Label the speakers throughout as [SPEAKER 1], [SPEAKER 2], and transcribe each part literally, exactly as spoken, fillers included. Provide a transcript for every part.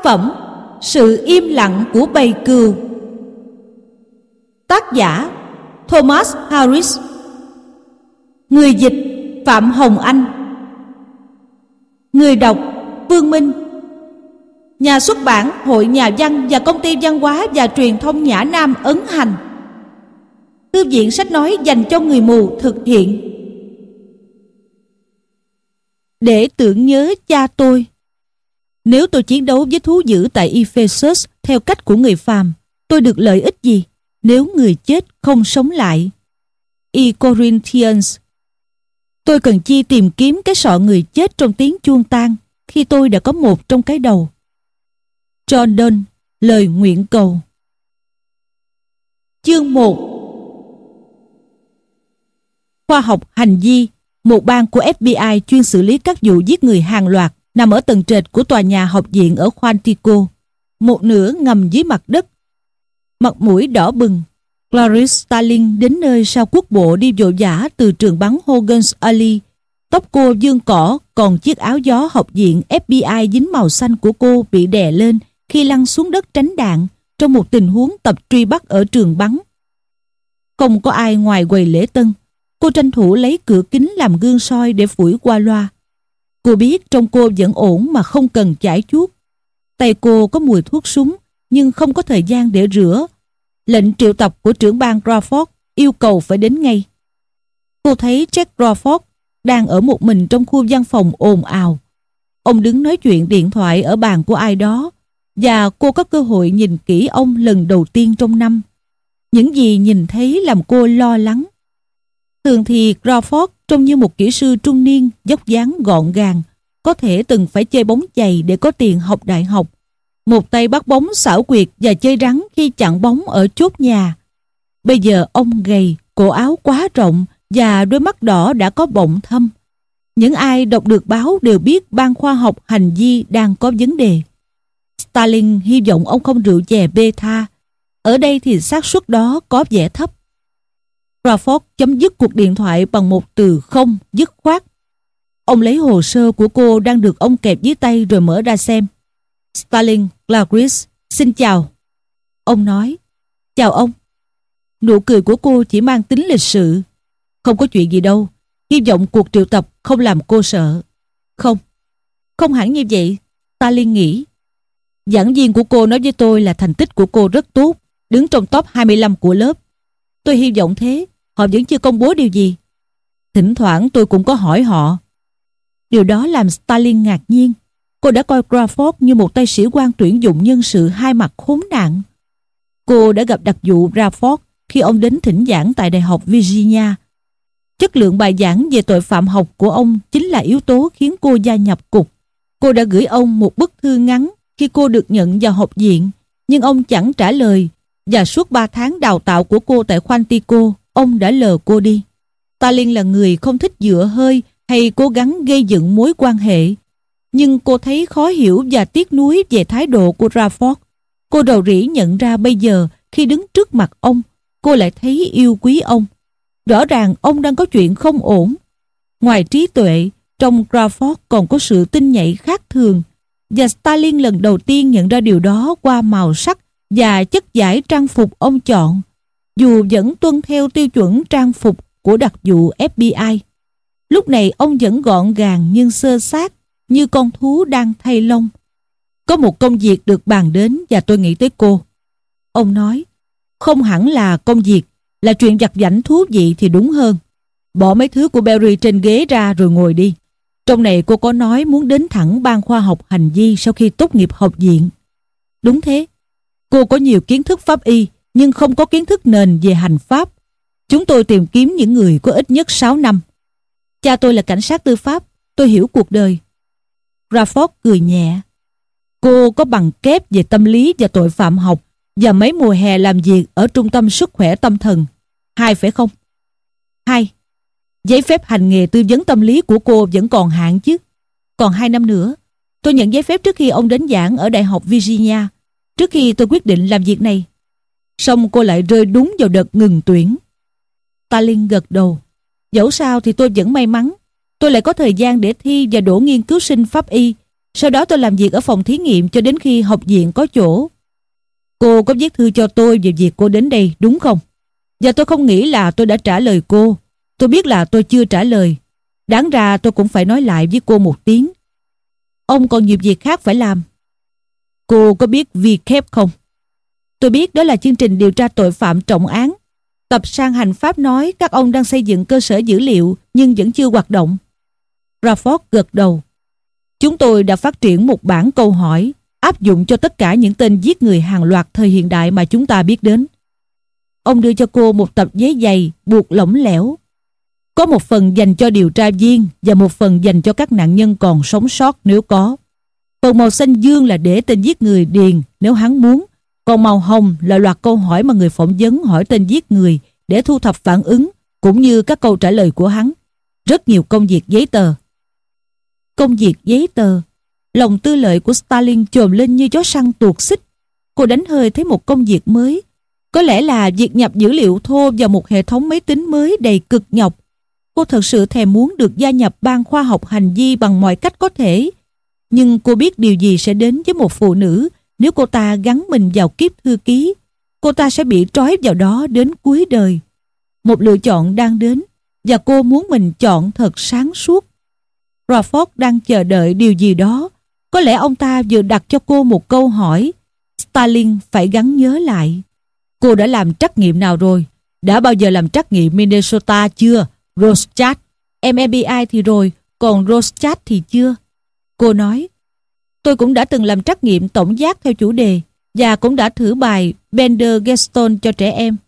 [SPEAKER 1] phẩm Sự im lặng của bầy cừu. Tác giả Thomas Harris. Người dịch Phạm Hồng Anh. Người đọc Vương Minh. Nhà xuất bản Hội Nhà văn và Công ty Văn hóa và Truyền thông Nhã Nam ấn hành. Thư viện sách nói dành cho người mù thực hiện. Để tưởng nhớ cha tôi. Nếu tôi chiến đấu với thú dữ tại Ephesus theo cách của người phàm, tôi được lợi ích gì nếu người chết không sống lại? E. Corinthians. Tôi cần chi tìm kiếm cái sọ người chết trong tiếng chuông tang khi tôi đã có một trong cái đầu. John Donne, lời nguyện cầu. Chương một. Khoa học hành vi, một bang của F B I chuyên xử lý các vụ giết người hàng loạt, nằm ở tầng trệt của tòa nhà học viện ở Quantico, một nửa ngầm dưới mặt đất. Mặt mũi đỏ bừng, Clarice Starling đến nơi sau quốc bộ đi vội vã từ trường bắn Hogan's Alley. Tóc cô vương cỏ, còn chiếc áo gió học viện F B I dính màu xanh của cô bị đè lên khi lăn xuống đất tránh đạn trong một tình huống tập truy bắt ở trường bắn. Không có ai ngoài quầy lễ tân. Cô tranh thủ lấy cửa kính làm gương soi để phủi qua loa. Cô biết trong cô vẫn ổn mà không cần chải chuốt. Tay cô có mùi thuốc súng nhưng không có thời gian để rửa. Lệnh triệu tập của trưởng ban Crawford yêu cầu phải đến ngay. Cô thấy Jack Crawford đang ở một mình trong khu văn phòng ồn ào. Ông đứng nói chuyện điện thoại ở bàn của ai đó và cô có cơ hội nhìn kỹ ông lần đầu tiên trong năm. Những gì nhìn thấy làm cô lo lắng. Thường thì Crawford trông như một kỹ sư trung niên, dốc dáng gọn gàng, có thể từng phải chơi bóng chày để có tiền học đại học. Một tay bắt bóng xảo quyệt và chơi rắn khi chặn bóng ở chốt nhà. Bây giờ ông gầy, cổ áo quá rộng và đôi mắt đỏ đã có bọng thâm. Những ai đọc được báo đều biết ban khoa học hành vi đang có vấn đề. Starling hy vọng ông không rượu chè beta. Ở đây thì xác suất đó có vẻ thấp. Crawford chấm dứt cuộc điện thoại bằng một từ không dứt khoát. Ông lấy hồ sơ của cô đang được ông kẹp dưới tay rồi mở ra xem. Starling, Clarice, xin chào. Ông nói, chào ông. Nụ cười của cô chỉ mang tính lịch sự. Không có chuyện gì đâu. Hy vọng cuộc triệu tập không làm cô sợ. Không, không hẳn như vậy. Starling nghĩ. Giảng viên của cô nói với tôi là thành tích của cô rất tốt, đứng trong top hai mươi lăm của lớp. Tôi hy vọng thế. Họ vẫn chưa công bố điều gì. Thỉnh thoảng tôi cũng có hỏi họ. Điều đó làm Starling ngạc nhiên. Cô đã coi Crawford như một tay sĩ quan tuyển dụng nhân sự hai mặt khốn nạn. Cô đã gặp đặc vụ Bradford khi ông đến thỉnh giảng tại Đại học Virginia. Chất lượng bài giảng về tội phạm học của ông chính là yếu tố khiến cô gia nhập cục. Cô đã gửi ông một bức thư ngắn khi cô được nhận vào học viện, nhưng ông chẳng trả lời. Và suốt ba tháng đào tạo của cô tại Quantico, ông đã lờ cô đi. Starling là người không thích dựa hơi hay cố gắng gây dựng mối quan hệ. Nhưng cô thấy khó hiểu và tiếc nuối về thái độ của Crawford. Cô rầu rĩ nhận ra bây giờ khi đứng trước mặt ông, cô lại thấy yêu quý ông. Rõ ràng ông đang có chuyện không ổn. Ngoài trí tuệ, trong Crawford còn có sự tinh nhạy khác thường. Và Starling lần đầu tiên nhận ra điều đó qua màu sắc và chất vải trang phục ông chọn, dù vẫn tuân theo tiêu chuẩn trang phục của đặc vụ F B I. Lúc này ông vẫn gọn gàng nhưng xơ xác, như con thú đang thay lông. Có một công việc được bàn đến và tôi nghĩ tới cô. Ông nói, không hẳn là công việc, là chuyện vặt vãnh thú vị thì đúng hơn. Bỏ mấy thứ của Barry trên ghế ra rồi ngồi đi. Trong này cô có nói muốn đến thẳng ban khoa học hành vi sau khi tốt nghiệp học viện. Đúng thế. Cô có nhiều kiến thức pháp y nhưng không có kiến thức nền về hành pháp. Chúng tôi tìm kiếm những người có ít nhất sáu năm. Cha tôi là cảnh sát tư pháp, tôi hiểu cuộc đời. Crawford cười nhẹ. Cô có bằng kép về tâm lý và tội phạm học và mấy mùa hè làm việc ở trung tâm sức khỏe tâm thần. Hai phải không? Hai. Giấy phép hành nghề tư vấn tâm lý của cô vẫn còn hạn chứ? Còn hai năm nữa. Tôi nhận giấy phép trước khi ông đến giảng ở Đại học Virginia, trước khi tôi quyết định làm việc này. Xong cô lại rơi đúng vào đợt ngừng tuyển. Starling gật đầu. Dẫu sao thì tôi vẫn may mắn. Tôi lại có thời gian để thi và đỗ nghiên cứu sinh pháp y Sau đó tôi làm việc ở phòng thí nghiệm cho đến khi học viện có chỗ. Cô có viết thư cho tôi về việc cô đến đây đúng không? Và tôi không nghĩ là tôi đã trả lời cô. Tôi biết là tôi chưa trả lời. Đáng ra tôi cũng phải nói lại với cô một tiếng. Ông còn nhiều việc khác phải làm. Cô có biết vê ca pê không? Tôi biết đó là chương trình điều tra tội phạm trọng án. Tập sang hành pháp nói các ông đang xây dựng cơ sở dữ liệu nhưng vẫn chưa hoạt động. Crawford gật đầu. Chúng tôi đã phát triển một bảng câu hỏi áp dụng cho tất cả những tên giết người hàng loạt thời hiện đại mà chúng ta biết đến. Ông đưa cho cô một tập giấy dày buộc lỏng lẻo. Có một phần dành cho điều tra viên và một phần dành cho các nạn nhân còn sống sót nếu có. Phần màu xanh dương là để tên giết người điền nếu hắn muốn. Còn màu hồng là loạt câu hỏi mà người phỏng vấn hỏi tên giết người để thu thập phản ứng cũng như các câu trả lời của hắn. Rất nhiều công việc giấy tờ. Công việc giấy tờ. Lòng tư lợi của Stalin trồm lên như chó săn tuột xích. Cô đánh hơi thấy một công việc mới. Có lẽ là việc nhập dữ liệu thô vào một hệ thống máy tính mới đầy cực nhọc. Cô thật sự thèm muốn được gia nhập ban khoa học hành vi bằng mọi cách có thể. Nhưng cô biết điều gì sẽ đến với một phụ nữ nếu cô ta gắn mình vào kiếp thư ký. Cô ta sẽ bị trói vào đó đến cuối đời. Một lựa chọn đang đến và cô muốn mình chọn thật sáng suốt. Crawford đang chờ đợi điều gì đó. Có lẽ ông ta vừa đặt cho cô một câu hỏi. Stalin phải gắng nhớ lại. Cô đã làm trắc nghiệm nào rồi? Đã bao giờ làm trắc nghiệm Minnesota chưa? Rorschach. em e bê i thì rồi, còn Rorschach thì chưa. Cô nói, tôi cũng đã từng làm trắc nghiệm tổng giác theo chủ đề và cũng đã thử bài Bender-Gaston cho trẻ em.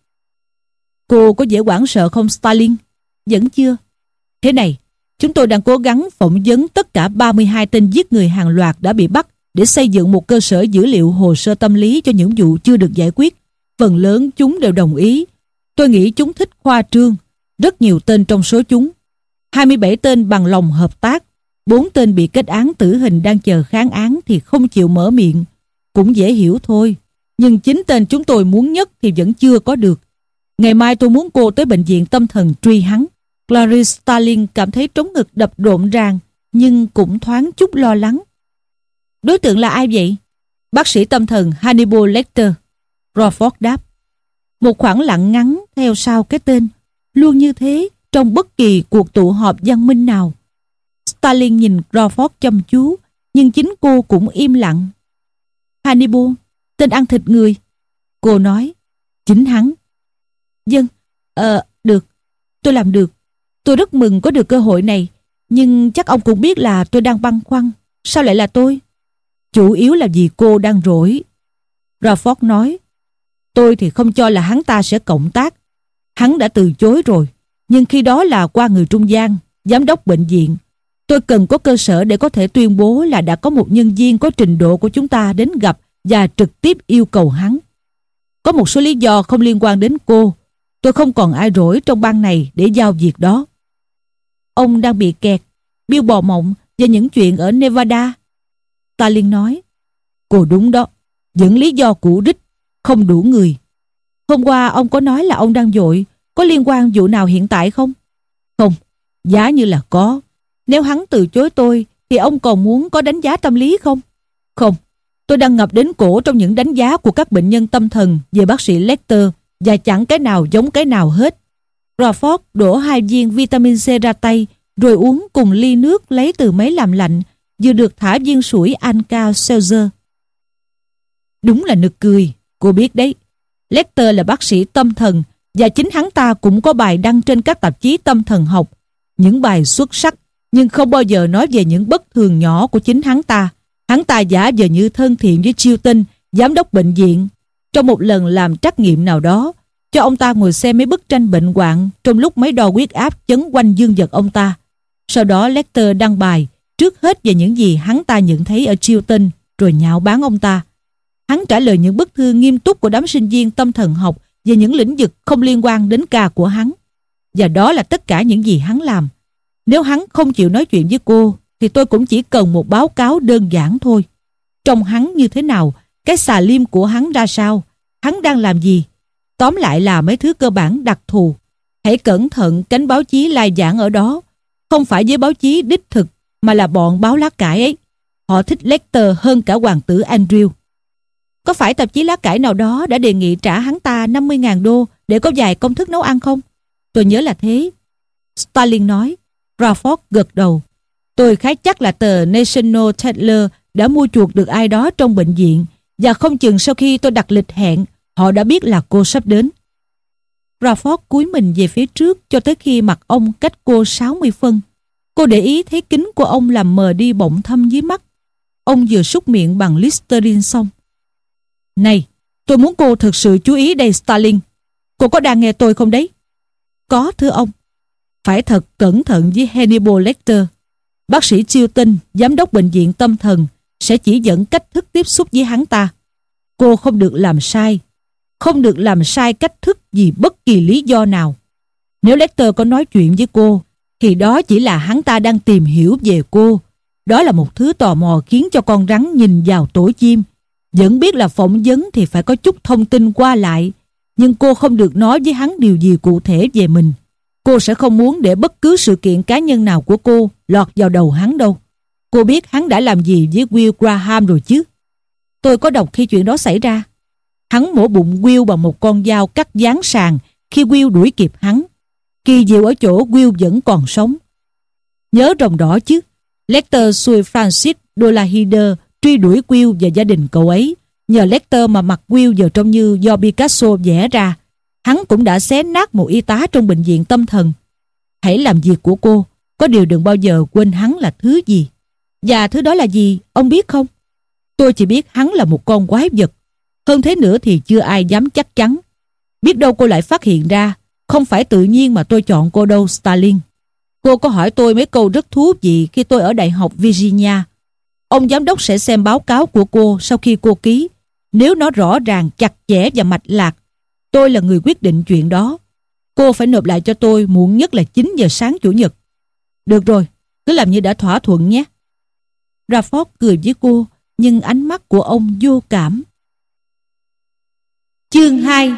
[SPEAKER 1] Cô có dễ hoảng sợ không Stalin? Vẫn chưa. Thế này, chúng tôi đang cố gắng phỏng vấn tất cả ba mươi hai tên giết người hàng loạt đã bị bắt để xây dựng một cơ sở dữ liệu hồ sơ tâm lý cho những vụ chưa được giải quyết. Phần lớn chúng đều đồng ý. Tôi nghĩ chúng thích khoa trương. Rất nhiều tên trong số chúng. hai mươi bảy tên bằng lòng hợp tác. bốn tên bị kết án tử hình đang chờ kháng án thì không chịu mở miệng. Cũng dễ hiểu thôi. Nhưng chính tên chúng tôi muốn nhất thì vẫn chưa có được. Ngày mai tôi muốn cô tới bệnh viện tâm thần truy hắn. Clarice Starling cảm thấy trống ngực đập rộn ràng, nhưng cũng thoáng chút lo lắng. Đối tượng là ai vậy? Bác sĩ tâm thần Hannibal Lecter. Crawford đáp. Một khoảng lặng ngắn theo sau cái tên, luôn như thế trong bất kỳ cuộc tụ họp văn minh nào. Stalin nhìn Crawford chăm chú, nhưng chính cô cũng im lặng. Hannibal, tên ăn thịt người. Cô nói, chính hắn. Vâng, ờ, được, tôi làm được. Tôi rất mừng có được cơ hội này, nhưng chắc ông cũng biết là tôi đang băn khoăn. Sao lại là tôi? Chủ yếu là vì cô đang rỗi. Crawford nói, tôi thì không cho là hắn ta sẽ cộng tác. Hắn đã từ chối rồi, nhưng khi đó là qua người trung gian, giám đốc bệnh viện. Tôi cần có cơ sở để có thể tuyên bố là đã có một nhân viên có trình độ của chúng ta đến gặp và trực tiếp yêu cầu hắn. Có một số lý do không liên quan đến cô. Tôi không còn ai rỗi trong ban này để giao việc đó. Ông đang bị kẹt, biêu bò mộng và những chuyện ở Nevada. Stalin nói, cô đúng đó, vẫn lý do cũ rích, không đủ người. Hôm qua ông có nói là ông đang vội, có liên quan vụ nào hiện tại không? Không, giá như là có. Nếu hắn từ chối tôi, thì ông còn muốn có đánh giá tâm lý không? Không, tôi đang ngập đến cổ trong những đánh giá của các bệnh nhân tâm thần về bác sĩ Lecter và chẳng cái nào giống cái nào hết. Crawford đổ hai viên vitamin C ra tay, rồi uống cùng ly nước lấy từ máy làm lạnh, vừa được thả viên sủi Alka-Seltzer. Đúng là nực cười, cô biết đấy. Lecter là bác sĩ tâm thần và chính hắn ta cũng có bài đăng trên các tạp chí tâm thần học. Những bài xuất sắc, nhưng không bao giờ nói về những bất thường nhỏ của chính hắn ta. Hắn ta giả vờ như thân thiện với Chilton, giám đốc bệnh viện. Trong một lần làm trắc nghiệm nào đó, cho ông ta ngồi xem mấy bức tranh bệnh hoạn trong lúc máy đo huyết áp chấn quanh dương vật ông ta. Sau đó Lecter đăng bài trước hết về những gì hắn ta nhận thấy ở Chilton, rồi nhạo báng ông ta. Hắn trả lời những bức thư nghiêm túc của đám sinh viên tâm thần học về những lĩnh vực không liên quan đến ca của hắn. Và đó là tất cả những gì hắn làm. Nếu hắn không chịu nói chuyện với cô, thì tôi cũng chỉ cần một báo cáo đơn giản thôi. Trông hắn như thế nào, cái xà lim của hắn ra sao, hắn đang làm gì. Tóm lại là mấy thứ cơ bản đặc thù. Hãy cẩn thận cánh báo chí lai giảng ở đó. Không phải với báo chí đích thực, mà là bọn báo lá cải ấy. họ thích Lecter hơn cả hoàng tử Andrew. Có phải tạp chí lá cải nào đó đã đề nghị trả hắn ta năm mươi ngàn đô để có vài công thức nấu ăn không? Tôi nhớ là thế. Stalin nói. Crawford gật đầu. Tôi khá chắc là tờ National Tatler đã mua chuộc được ai đó trong bệnh viện, và không chừng sau khi tôi đặt lịch hẹn, họ đã biết là cô sắp đến. Crawford cúi mình về phía trước cho tới khi mặt ông cách cô sáu mươi phân. Cô để ý thấy kính của ông làm mờ đi bọng thâm dưới mắt. Ông vừa súc miệng bằng Listerine xong. Này, tôi muốn cô thực sự chú ý đây Stalin. Cô có đang nghe tôi không đấy? Có thưa ông. Phải thật cẩn thận với Hannibal Lecter. Bác sĩ Chilton, giám đốc bệnh viện tâm thần, sẽ chỉ dẫn cách thức tiếp xúc với hắn ta. Cô không được làm sai. Không được làm sai cách thức vì bất kỳ lý do nào. Nếu Lecter có nói chuyện với cô, thì đó chỉ là hắn ta đang tìm hiểu về cô. Đó là một thứ tò mò khiến cho con rắn nhìn vào tổ chim. Vẫn biết là phỏng vấn thì phải có chút thông tin qua lại, nhưng cô không được nói với hắn điều gì cụ thể về mình. Cô sẽ không muốn để bất cứ sự kiện cá nhân nào của cô lọt vào đầu hắn đâu. Cô biết hắn đã làm gì với Will Graham rồi chứ? Tôi có đọc khi chuyện đó xảy ra. Hắn mổ bụng Will bằng một con dao cắt dán sàn khi Will đuổi kịp hắn. Kỳ diệu ở chỗ Will vẫn còn sống. Nhớ rồng đỏ chứ? Lecter xui Francis Dolarhyder truy đuổi Will và gia đình cậu ấy. Nhờ Lecter mà mặt Will giờ trông như do Picasso vẽ ra. Hắn cũng đã xé nát một y tá trong bệnh viện tâm thần. Hãy làm việc của cô, có điều đừng bao giờ quên hắn là thứ gì. Và thứ đó là gì, ông biết không? Tôi chỉ biết hắn là một con quái vật. Hơn thế nữa thì chưa ai dám chắc chắn. Biết đâu cô lại phát hiện ra. Không phải tự nhiên mà tôi chọn cô đâu, Stalin. Cô có hỏi tôi mấy câu rất thú vị khi tôi ở Đại học Virginia. Ông giám đốc sẽ xem báo cáo của cô sau khi cô ký. Nếu nó rõ ràng, chặt chẽ và mạch lạc, tôi là người quyết định chuyện đó. Cô phải nộp lại cho tôi muộn nhất là chín giờ sáng Chủ nhật. Được rồi, cứ làm như đã thỏa thuận nhé. Crawford cười với cô, nhưng ánh mắt của ông vô cảm. Chương hai.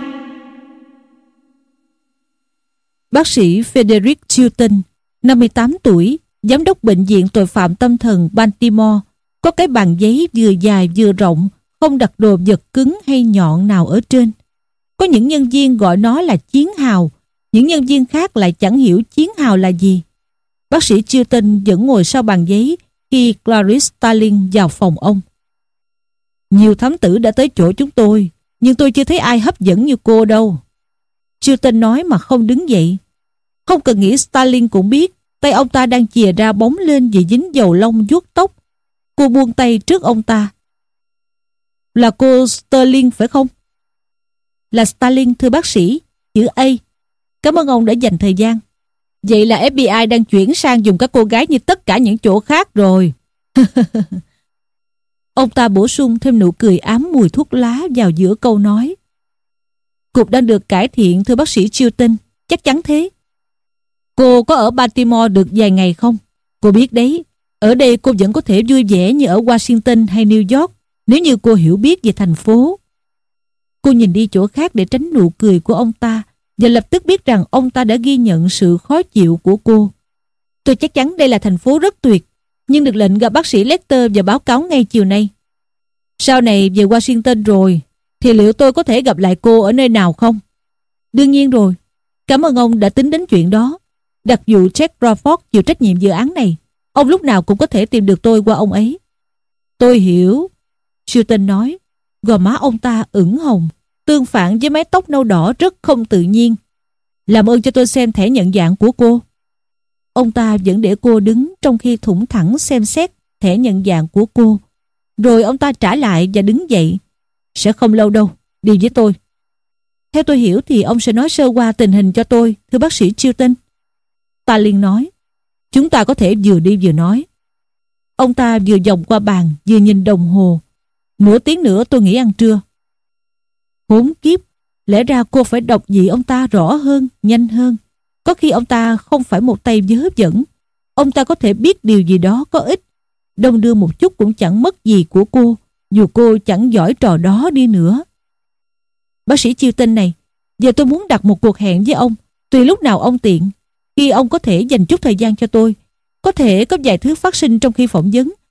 [SPEAKER 1] Bác sĩ Frederick Chilton, năm mươi tám tuổi, giám đốc bệnh viện tội phạm tâm thần Baltimore, có cái bàn giấy vừa dài vừa rộng, không đặt đồ vật cứng hay nhọn nào ở trên. Có những nhân viên gọi nó là chiến hào, những nhân viên khác lại chẳng hiểu chiến hào là gì. Bác sĩ Chilton vẫn ngồi sau bàn giấy khi Clarice Starling vào phòng ông. Nhiều thám tử đã tới chỗ chúng tôi, nhưng tôi chưa thấy ai hấp dẫn như cô đâu. Chilton nói mà không đứng dậy. Không cần nghĩ Starling cũng biết, tay ông ta đang chìa ra bóng lên vì dính dầu lông vuốt tóc. Cô buông tay trước ông ta. Là cô Sterling phải không? Là Starling thưa bác sĩ, chữ A. Cảm ơn ông đã dành thời gian. Vậy là ép bê i đang chuyển sang dùng các cô gái như tất cả những chỗ khác rồi. Ông ta bổ sung thêm nụ cười ám mùi thuốc lá vào giữa câu nói. Cục đang được cải thiện thưa bác sĩ Chilton, chắc chắn thế. Cô có ở Baltimore được vài ngày không? Cô biết đấy, ở đây cô vẫn có thể vui vẻ như ở Washington hay New York nếu như cô hiểu biết về thành phố. Cô nhìn đi chỗ khác để tránh nụ cười của ông ta và lập tức biết rằng ông ta đã ghi nhận sự khó chịu của cô. Tôi chắc chắn đây là thành phố rất tuyệt, nhưng được lệnh gặp bác sĩ Lecter và báo cáo ngay chiều nay. Sau này về Washington rồi, thì liệu tôi có thể gặp lại cô ở nơi nào không? Đương nhiên rồi. Cảm ơn ông đã tính đến chuyện đó. Đặc vụ Jack Crawford chịu trách nhiệm dự án này. Ông lúc nào cũng có thể tìm được tôi qua ông ấy. Tôi hiểu. Chilton nói. Gò má ông ta ửng hồng, tương phản với mái tóc nâu đỏ rất không tự nhiên. Làm ơn cho tôi xem thẻ nhận dạng của cô. Ông ta vẫn để cô đứng trong khi thủng thẳng xem xét thẻ nhận dạng của cô. Rồi ông ta trả lại và đứng dậy. Sẽ không lâu đâu, đi với tôi. Theo tôi hiểu thì ông sẽ nói sơ qua tình hình cho tôi, thưa bác sĩ Chilton. Starling nói. Chúng ta có thể vừa đi vừa nói. Ông ta vừa vòng qua bàn, vừa nhìn đồng hồ. Nửa tiếng nữa tôi nghỉ ăn trưa. Khốn kiếp, lẽ ra cô phải đọc vị ông ta rõ hơn, nhanh hơn. Có khi ông ta không phải một tay vớ vẩn. Ông ta có thể biết điều gì đó có ích. Đông đưa một chút cũng chẳng mất gì của cô, dù cô chẳng giỏi trò đó đi nữa. Bác sĩ Chilton này, giờ tôi muốn đặt một cuộc hẹn với ông, tùy lúc nào ông tiện. Khi ông có thể dành chút thời gian cho tôi, có thể có vài thứ phát sinh trong khi phỏng vấn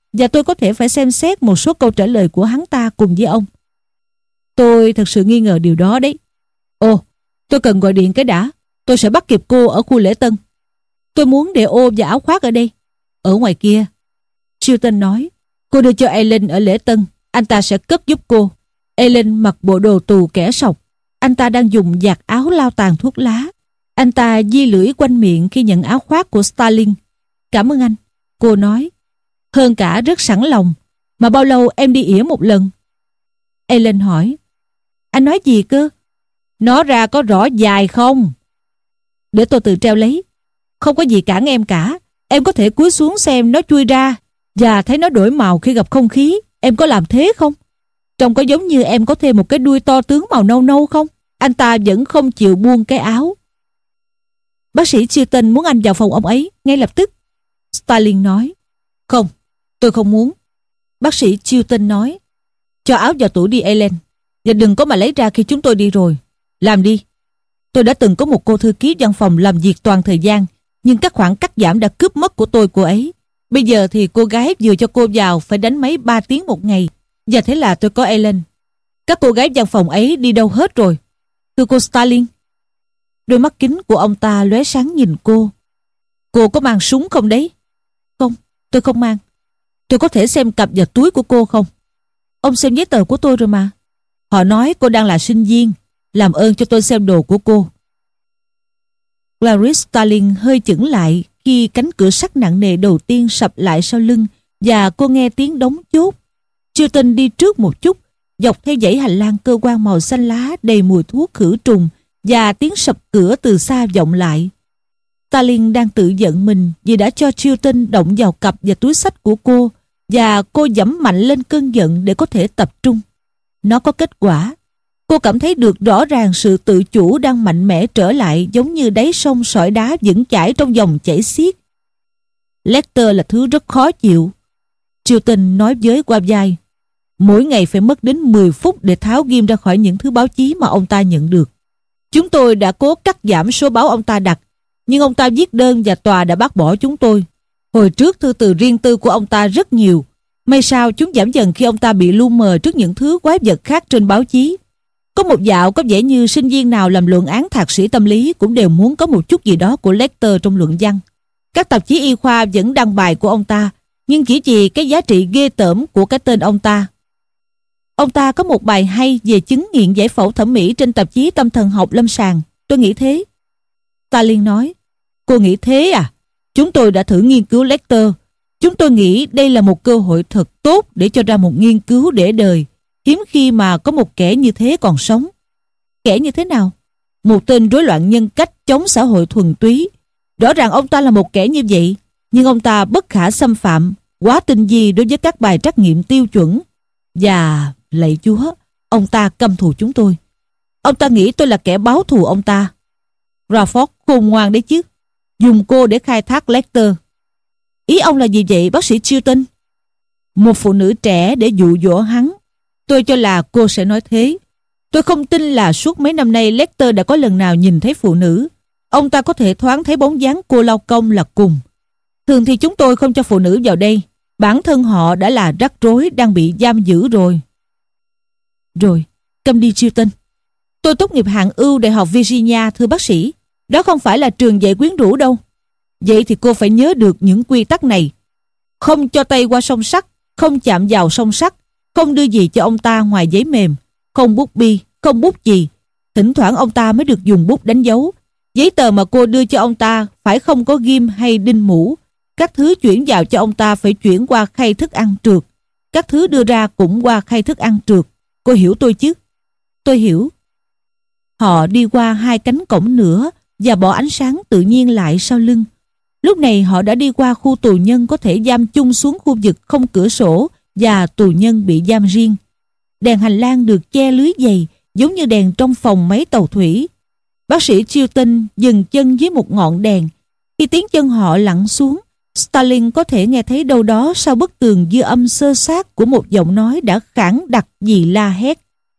[SPEAKER 1] và tôi có thể phải xem xét một số câu trả lời của hắn ta cùng với ông. Tôi thật sự nghi ngờ điều đó đấy. Ồ, tôi cần gọi điện cái đã. Tôi sẽ bắt kịp cô ở khu lễ tân. Tôi muốn để ô và áo khoác ở đây. Ở ngoài kia. Chilton nói. Cô đưa cho Ellen ở lễ tân. Anh ta sẽ cất giúp cô. Ellen mặc bộ đồ tù kẻ sọc. Anh ta đang dùng giặt áo lau tàn thuốc lá. Anh ta di lưỡi quanh miệng khi nhận áo khoác của Starling. Cảm ơn anh, cô nói. Hơn cả rất sẵn lòng. Mà bao lâu em đi ỉa một lần? Ellen hỏi. Anh nói gì cơ? Nó ra có rõ dài không? Để tôi tự treo lấy. Không có gì cản em cả. Em có thể cúi xuống xem nó chui ra và thấy nó đổi màu khi gặp không khí. Em có làm thế không? Trông có giống như em có thêm một cái đuôi to tướng màu nâu nâu không? Anh ta vẫn không chịu buông cái áo. Bác sĩ Chilton muốn anh vào phòng ông ấy ngay lập tức. Starling nói. Không, tôi không muốn. Bác sĩ Chilton nói. Cho áo vào tủ đi Ellen. Và đừng có mà lấy ra khi chúng tôi đi rồi. Làm đi. Tôi đã từng có một cô thư ký văn phòng làm việc toàn thời gian, nhưng các khoản cắt giảm đã cướp mất của tôi cô ấy. Bây giờ thì cô gái vừa cho cô vào phải đánh máy ba tiếng một ngày. Và thế là tôi có Ellen. Các cô gái văn phòng ấy đi đâu hết rồi? Thưa cô Starling. Đôi mắt kính của ông ta lóe sáng nhìn cô. Cô có mang súng không đấy? Không, tôi không mang. Tôi có thể xem cặp và túi của cô không? Ông xem giấy tờ của tôi rồi mà. Họ nói cô đang là sinh viên. Làm ơn cho tôi xem đồ của cô. Clarice Starling hơi chững lại khi cánh cửa sắt nặng nề đầu tiên sập lại sau lưng và cô nghe tiếng đóng chốt. Chilton đi trước một chút, dọc theo dãy hành lang cơ quan màu xanh lá đầy mùi thuốc khử trùng và tiếng sập cửa từ xa vọng lại. Starling đang tự giận mình vì đã cho Chilton động vào cặp và túi xách của cô, và cô giẫm mạnh lên cơn giận để có thể tập trung. Nó có kết quả. Cô cảm thấy được rõ ràng sự tự chủ đang mạnh mẽ trở lại, giống như đáy sông sỏi đá vững chãi trong dòng chảy xiết. Lecter là thứ rất khó chịu. Chilton nói với qua vai. Mỗi ngày phải mất đến mười phút để tháo ghim ra khỏi những thứ báo chí mà ông ta nhận được. Chúng tôi đã cố cắt giảm số báo ông ta đặt, nhưng ông ta viết đơn và tòa đã bác bỏ chúng tôi. Hồi trước thư từ riêng tư của ông ta rất nhiều. May sao chúng giảm dần khi ông ta bị lu mờ trước những thứ quái vật khác trên báo chí. Có một dạo có vẻ như sinh viên nào làm luận án thạc sĩ tâm lý cũng đều muốn có một chút gì đó của Lecter trong luận văn. Các tạp chí y khoa vẫn đăng bài của ông ta, nhưng chỉ vì cái giá trị ghê tởm của cái tên ông ta. Ông ta có một bài hay về chứng nghiện giải phẫu thẩm mỹ trên tạp chí Tâm thần học lâm sàng. Tôi nghĩ thế. Starling nói. Cô nghĩ thế à? Chúng tôi đã thử nghiên cứu Lecter. Chúng tôi nghĩ đây là một cơ hội thật tốt để cho ra một nghiên cứu để đời. Hiếm khi mà có một kẻ như thế còn sống. Kẻ như thế nào? Một tên rối loạn nhân cách chống xã hội thuần túy. Rõ ràng ông ta là một kẻ như vậy, nhưng ông ta bất khả xâm phạm, quá tinh vi đối với các bài trắc nghiệm tiêu chuẩn. Và, lạy Chúa, ông ta căm thù chúng tôi. Ông ta nghĩ tôi là kẻ báo thù ông ta. Crawford khôn ngoan đấy chứ. Dùng cô để khai thác Lecter. Ý ông là gì vậy, bác sĩ Chilton? Một phụ nữ trẻ để dụ dỗ hắn. Tôi cho là cô sẽ nói thế. Tôi không tin là suốt mấy năm nay Lecter đã có lần nào nhìn thấy phụ nữ. Ông ta có thể thoáng thấy bóng dáng cô lao công là cùng. Thường thì chúng tôi không cho phụ nữ vào đây. Bản thân họ đã là rắc rối, đang bị giam giữ rồi. Rồi, câm đi Chilton. Tôi tốt nghiệp hạng ưu Đại học Virginia, thưa bác sĩ. Đó không phải là trường dạy quyến rũ đâu. Vậy thì cô phải nhớ được những quy tắc này. Không cho tay qua song sắt, không chạm vào song sắt, không đưa gì cho ông ta ngoài giấy mềm, không bút bi, không bút chì. Thỉnh thoảng ông ta mới được dùng bút đánh dấu. Giấy tờ mà cô đưa cho ông ta phải không có ghim hay đinh mũ. Các thứ chuyển vào cho ông ta phải chuyển qua khay thức ăn trượt. Các thứ đưa ra cũng qua khay thức ăn trượt. Cô hiểu tôi chứ? Tôi hiểu. Họ đi qua hai cánh cổng nữa và bỏ ánh sáng tự nhiên lại sau lưng. Lúc này họ đã đi qua khu tù nhân có thể giam chung xuống khu vực không cửa sổ và tù nhân bị giam riêng. Đèn hành lang được che lưới dày giống như đèn trong phòng máy tàu thủy. Bác sĩ Chilton dừng chân dưới một ngọn đèn. Khi tiếng chân họ lặn xuống, Starling có thể nghe thấy đâu đó sau bức tường dư âm xơ xát của một giọng nói đã khản đặc vì la hét.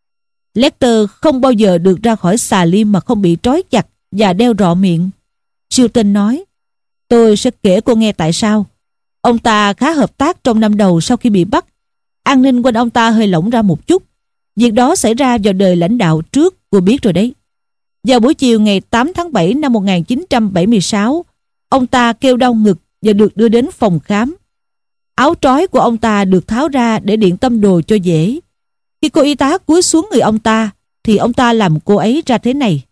[SPEAKER 1] Lecter không bao giờ được ra khỏi xà lim mà không bị trói chặt và đeo rọ miệng. Chilton nói, tôi sẽ kể cô nghe tại sao. Ông ta khá hợp tác trong năm đầu sau khi bị bắt. An ninh quanh ông ta hơi lỏng ra một chút. Việc đó xảy ra vào đời lãnh đạo trước, cô biết rồi đấy. Vào buổi chiều ngày tám tháng bảy năm một nghìn chín trăm bảy mươi sáu, ông ta kêu đau ngực và được đưa đến phòng khám. Áo trói của ông ta được tháo ra để điện tâm đồ cho dễ. Khi cô y tá cúi xuống người ông ta, thì ông ta làm cô ấy ra thế này.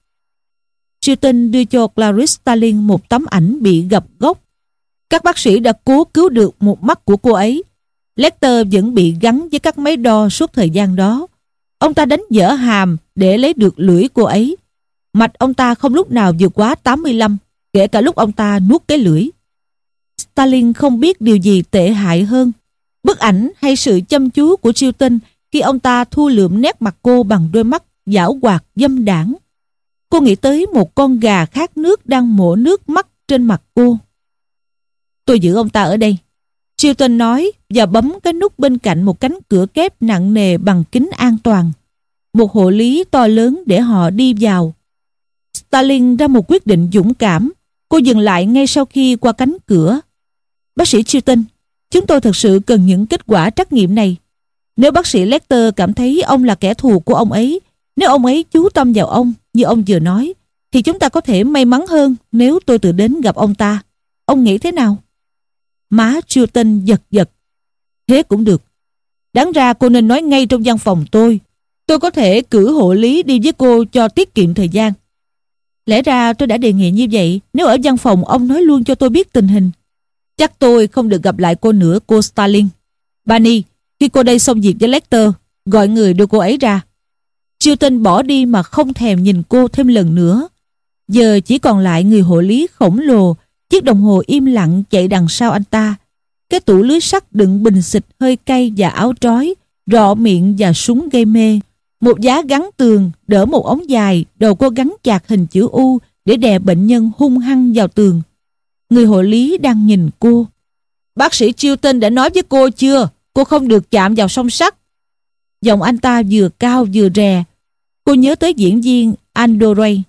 [SPEAKER 1] Chilton đưa cho Clarice Starling một tấm ảnh bị gập gốc. Các bác sĩ đã cố cứu được một mắt của cô ấy. Lecter vẫn bị gắn với các máy đo suốt thời gian đó. Ông ta đánh dở hàm để lấy được lưỡi cô ấy. Mạch ông ta không lúc nào vượt quá tám mươi lăm, kể cả lúc ông ta nuốt cái lưỡi. Starling không biết điều gì tệ hại hơn, bức ảnh hay sự chăm chú của Chilton khi ông ta thu lượm nét mặt cô bằng đôi mắt giảo hoạt dâm đãng. Cô nghĩ tới một con gà khát nước đang mổ nước mắt trên mặt cô. Tôi giữ ông ta ở đây, Chilton nói và bấm cái nút bên cạnh một cánh cửa kép nặng nề bằng kính an toàn. Một hộ lý to lớn để họ đi vào. Starling ra một quyết định dũng cảm. Cô dừng lại ngay sau khi qua cánh cửa. Bác sĩ Chilton, chúng tôi thực sự cần những kết quả trắc nghiệm này. Nếu bác sĩ Lecter cảm thấy ông là kẻ thù của ông ấy, nếu ông ấy chú tâm vào ông như ông vừa nói, thì chúng ta có thể may mắn hơn nếu tôi tự đến gặp ông ta. Ông nghĩ thế nào? Má Chilton giật giật. Thế cũng được. Đáng ra cô nên nói ngay trong văn phòng tôi. Tôi có thể cử hộ lý đi với cô cho tiết kiệm thời gian. Lẽ ra tôi đã đề nghị như vậy nếu ở văn phòng ông nói luôn cho tôi biết tình hình. Chắc tôi không được gặp lại cô nữa, cô Starling. Barney, khi cô đây xong việc với Lecter, gọi người đưa cô ấy ra. Chilton bỏ đi mà không thèm nhìn cô thêm lần nữa. Giờ chỉ còn lại người hộ lý khổng lồ, chiếc đồng hồ im lặng chạy đằng sau anh ta, cái tủ lưới sắt đựng bình xịt hơi cay và áo trói, rọ miệng và súng gây mê. Một giá gắn tường đỡ một ống dài, đầu cô gắn chặt hình chữ U để đè bệnh nhân hung hăng vào tường. Người hộ lý đang nhìn cô. Bác sĩ Chilton đã nói với cô chưa? Cô không được chạm vào song sắt. Giọng anh ta vừa cao vừa rè. Cô nhớ tới diễn viên Aldo Ray.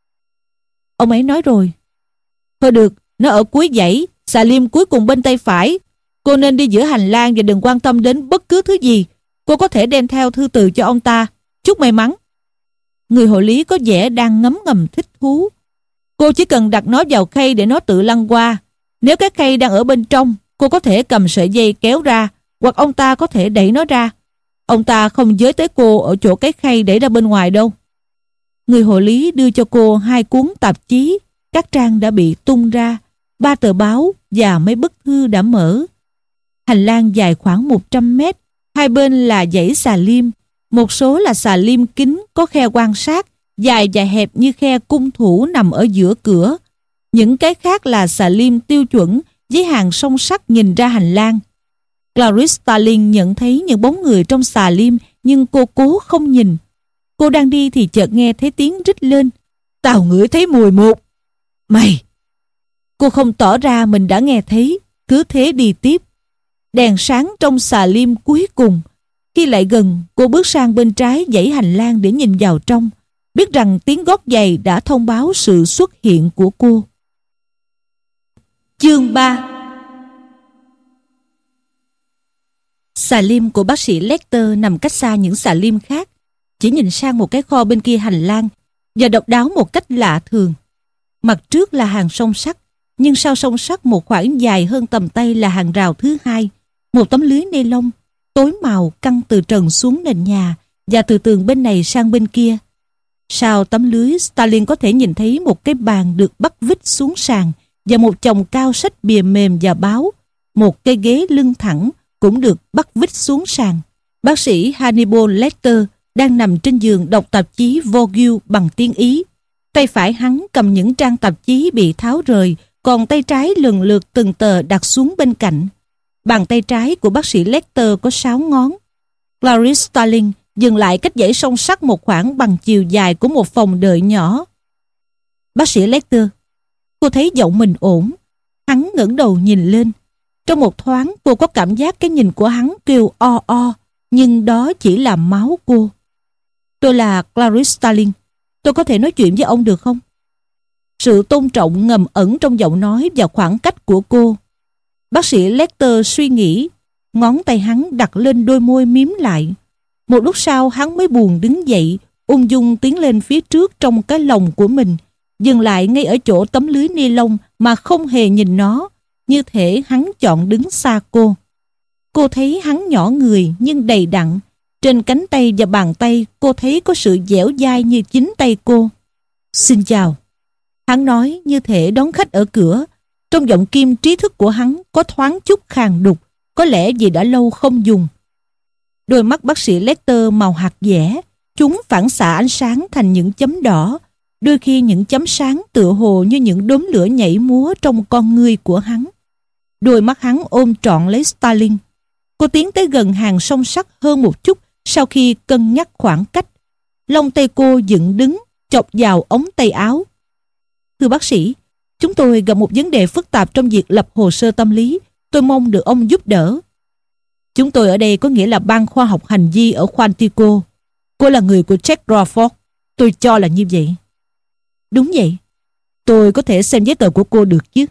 [SPEAKER 1] Ông ấy nói rồi. Thôi được, nó ở cuối dãy, xà lim cuối cùng bên tay phải. Cô nên đi giữa hành lang và đừng quan tâm đến bất cứ thứ gì. Cô có thể đem theo thư từ cho ông ta. Chúc may mắn. Người hộ lý có vẻ đang ngấm ngầm thích thú. Cô chỉ cần đặt nó vào khay để nó tự lăn qua. Nếu cái khay đang ở bên trong, cô có thể cầm sợi dây kéo ra, hoặc ông ta có thể đẩy nó ra. Ông ta không giới tới cô ở chỗ cái khay đẩy ra bên ngoài đâu. Người hộ lý đưa cho cô hai cuốn tạp chí. Các trang đã bị tung ra, ba tờ báo và mấy bức thư đã mở. Hành lang dài khoảng một trăm mét. Hai bên là dãy xà lim. Một số là xà lim kín có khe quan sát, dài và hẹp như khe cung thủ nằm ở giữa cửa. Những cái khác là xà lim tiêu chuẩn với hàng song sắt nhìn ra hành lang. Clarice Starling nhận thấy những bóng người trong xà lim, nhưng cô cố không nhìn. Cô đang đi thì chợt nghe thấy tiếng rít lên. Tao ngửi thấy mùi một. Mày! Cô không tỏ ra mình đã nghe thấy, cứ thế đi tiếp. Đèn sáng trong xà lim cuối cùng. Khi lại gần, cô bước sang bên trái dãy hành lang để nhìn vào trong, biết rằng tiếng gót giày đã thông báo sự xuất hiện của cô. Chương ba. Xà lim của bác sĩ Lecter nằm cách xa những xà lim khác, chỉ nhìn sang một cái kho bên kia hành lang và độc đáo một cách lạ thường. Mặt trước là hàng song sắt, nhưng sau song sắt một khoảng dài hơn tầm tay là hàng rào thứ hai, một tấm lưới ni lông tối màu căng từ trần xuống nền nhà và từ tường bên này sang bên kia. Sau tấm lưới, Starling có thể nhìn thấy một cái bàn được bắt vít xuống sàn và một chồng cao sách bìa mềm và báo. Một cái ghế lưng thẳng cũng được bắt vít xuống sàn. Bác sĩ Hannibal Lecter đang nằm trên giường đọc tạp chí Vogue bằng tiếng Ý. Tay phải hắn cầm những trang tạp chí bị tháo rời, còn tay trái lần lượt từng tờ đặt xuống bên cạnh. Bàn tay trái của bác sĩ Lecter có sáu ngón. Clarice Starling dừng lại cách dãy song sắt một khoảng bằng chiều dài của một phòng đợi nhỏ. Bác sĩ Lecter, cô thấy giọng mình ổn. Hắn ngẩng đầu nhìn lên. Trong một thoáng cô có cảm giác cái nhìn của hắn kêu o o, nhưng đó chỉ là máu cô. Tôi là Clarice Starling. Tôi có thể nói chuyện với ông được không? Sự tôn trọng ngầm ẩn trong giọng nói và khoảng cách của cô. Bác sĩ Lecter suy nghĩ, ngón tay hắn đặt lên đôi môi mím lại. Một lúc sau hắn mới buồn đứng dậy, ung dung tiến lên phía trước trong cái lồng của mình, dừng lại ngay ở chỗ tấm lưới ni lông mà không hề nhìn nó, như thể hắn chọn đứng xa cô. Cô thấy hắn nhỏ người nhưng đầy đặn. Trên cánh tay và bàn tay cô thấy có sự dẻo dai như chính tay cô. Xin chào. Hắn nói như thể đón khách ở cửa. Trong giọng kim trí thức của hắn có thoáng chút khàn đục, có lẽ vì đã lâu không dùng. Đôi mắt bác sĩ Lecter màu hạt dẻ, chúng phản xạ ánh sáng thành những chấm đỏ, đôi khi những chấm sáng tựa hồ như những đốm lửa nhảy múa trong con ngươi của hắn. Đôi mắt hắn ôm trọn lấy Starling. Cô tiến tới gần hàng song sắt hơn một chút sau khi cân nhắc khoảng cách. Lông tay cô dựng đứng, chọc vào ống tay áo. Thưa bác sĩ, chúng tôi gặp một vấn đề phức tạp trong việc lập hồ sơ tâm lý. Tôi mong được ông giúp đỡ. Chúng tôi ở đây có nghĩa là ban khoa học hành vi ở Quantico. Cô là người của Jack Crawford. Tôi cho là như vậy. Đúng vậy. Tôi có thể xem giấy tờ của cô được chứ?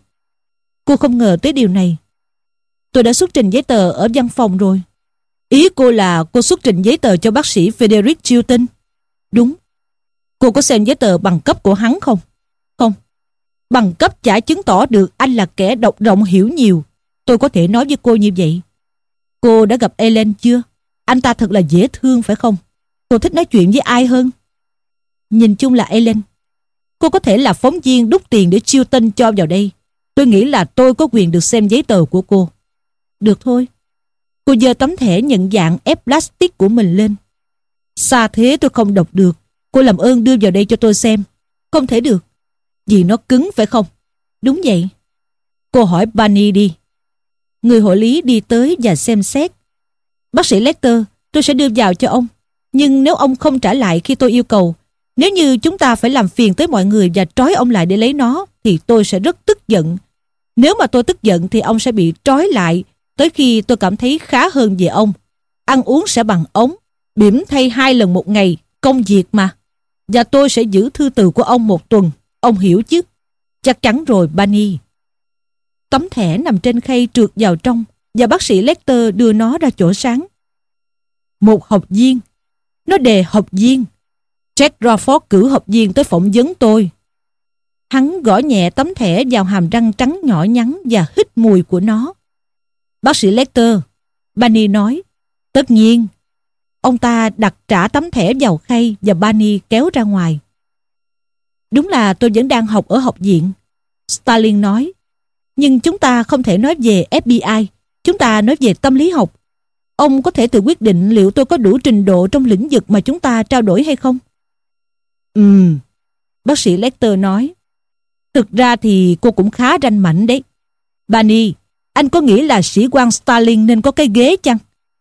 [SPEAKER 1] Cô không ngờ tới điều này. Tôi đã xuất trình giấy tờ ở văn phòng rồi. Ý cô là cô xuất trình giấy tờ cho bác sĩ Frederick Chilton? Đúng. Cô có xem giấy tờ bằng cấp của hắn không? Không. Bằng cấp chả chứng tỏ được anh là kẻ đọc rộng hiểu nhiều. Tôi có thể nói với cô như vậy. Cô đã gặp Ellen chưa? Anh ta thật là dễ thương phải không? Cô thích nói chuyện với ai hơn? Nhìn chung là Ellen. Cô có thể là phóng viên đút tiền để Chilton cho vào đây. Tôi nghĩ là tôi có quyền được xem giấy tờ của cô. Được thôi. Cô giơ tấm thẻ nhận dạng ép plastic của mình lên. Xa thế tôi không đọc được. Cô làm ơn đưa vào đây cho tôi xem. Không thể được. Vì nó cứng phải không? Đúng vậy. Cô hỏi Bunny đi. Người hộ lý đi tới và xem xét. Bác sĩ Lecter, tôi sẽ đưa vào cho ông. Nhưng nếu ông không trả lại khi tôi yêu cầu, nếu như chúng ta phải làm phiền tới mọi người và trói ông lại để lấy nó, thì tôi sẽ rất tức giận. Nếu mà tôi tức giận thì ông sẽ bị trói lại tới khi tôi cảm thấy khá hơn về ông. Ăn uống sẽ bằng ống, bỉm thay hai lần một ngày, công việc mà. Và tôi sẽ giữ thư từ của ông một tuần. Ông hiểu chứ? Chắc chắn rồi, Bunny. Tấm thẻ nằm trên khay trượt vào trong và bác sĩ Lecter đưa nó ra chỗ sáng. Một học viên. Nó đề học viên. Jack Crawford cử học viên tới phỏng vấn tôi. Hắn gõ nhẹ tấm thẻ vào hàm răng trắng nhỏ nhắn và hít mùi của nó. Bác sĩ Lecter, Bunny nói. Tất nhiên. Ông ta đặt trả tấm thẻ vào khay và Bunny kéo ra ngoài. Đúng là tôi vẫn đang học ở học viện, Starling nói. Nhưng chúng ta không thể nói về ép bê i. Chúng ta nói về tâm lý học. Ông có thể tự quyết định liệu tôi có đủ trình độ trong lĩnh vực mà chúng ta trao đổi hay không? Ừm, bác sĩ Lecter nói. Thực ra thì cô cũng khá ranh mãnh đấy. Bunny, anh có nghĩ là sĩ quan Starling nên có cái ghế chăng?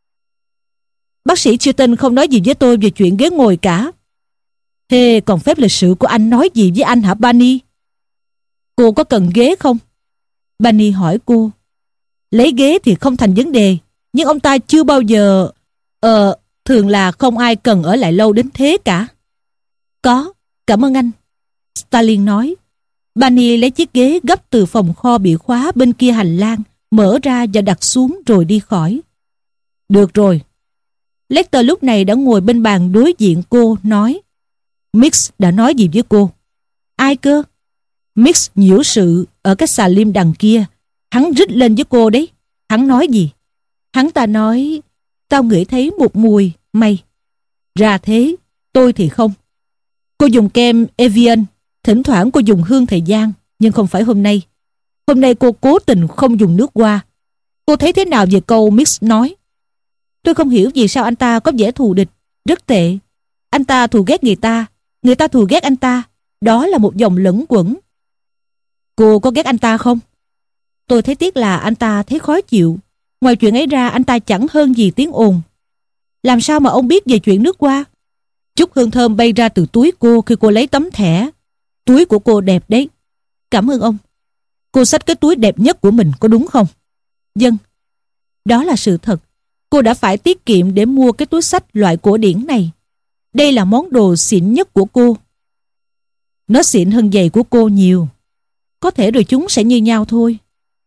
[SPEAKER 1] Bác sĩ Chilton không nói gì với tôi về chuyện ghế ngồi cả. Thế còn phép lịch sự của anh nói gì với anh hả Bunny? Cô có cần ghế không? Bunny hỏi cô. Lấy ghế thì không thành vấn đề, nhưng ông ta chưa bao giờ... Ờ, thường là không ai cần ở lại lâu đến thế cả. Có, cảm ơn anh, Starling nói. Bunny lấy chiếc ghế gấp từ phòng kho bị khóa bên kia hành lang, mở ra và đặt xuống rồi đi khỏi. Được rồi. Lecter lúc này đã ngồi bên bàn đối diện cô, nói. Mix đã nói gì với cô? Ai cơ? Mix nhiễu sự ở cái xà lim đằng kia. Hắn rít lên với cô đấy. Hắn nói gì? Hắn ta nói, tao ngửi thấy một mùi, mày. Ra thế, tôi thì không. Cô dùng kem Evian, thỉnh thoảng cô dùng hương thời gian, nhưng không phải hôm nay. Hôm nay cô cố tình không dùng nước hoa. Cô thấy thế nào về câu Mix nói? Tôi không hiểu vì sao anh ta có vẻ thù địch, rất tệ. Anh ta thù ghét người ta, người ta thù ghét anh ta. Đó là một dòng lẫn quẩn. Cô có ghét anh ta không? Tôi thấy tiếc là anh ta thấy khó chịu. Ngoài chuyện ấy ra anh ta chẳng hơn gì tiếng ồn. Làm sao mà ông biết về chuyện nước hoa? Chút hương thơm bay ra từ túi cô khi cô lấy tấm thẻ. Túi của cô đẹp đấy. Cảm ơn ông. Cô xách cái túi đẹp nhất của mình có đúng không? Vâng. Đó là sự thật. Cô đã phải tiết kiệm để mua cái túi xách loại cổ điển này. Đây là món đồ xịn nhất của cô. Nó xịn hơn giày của cô nhiều. Có thể rồi chúng sẽ như nhau thôi.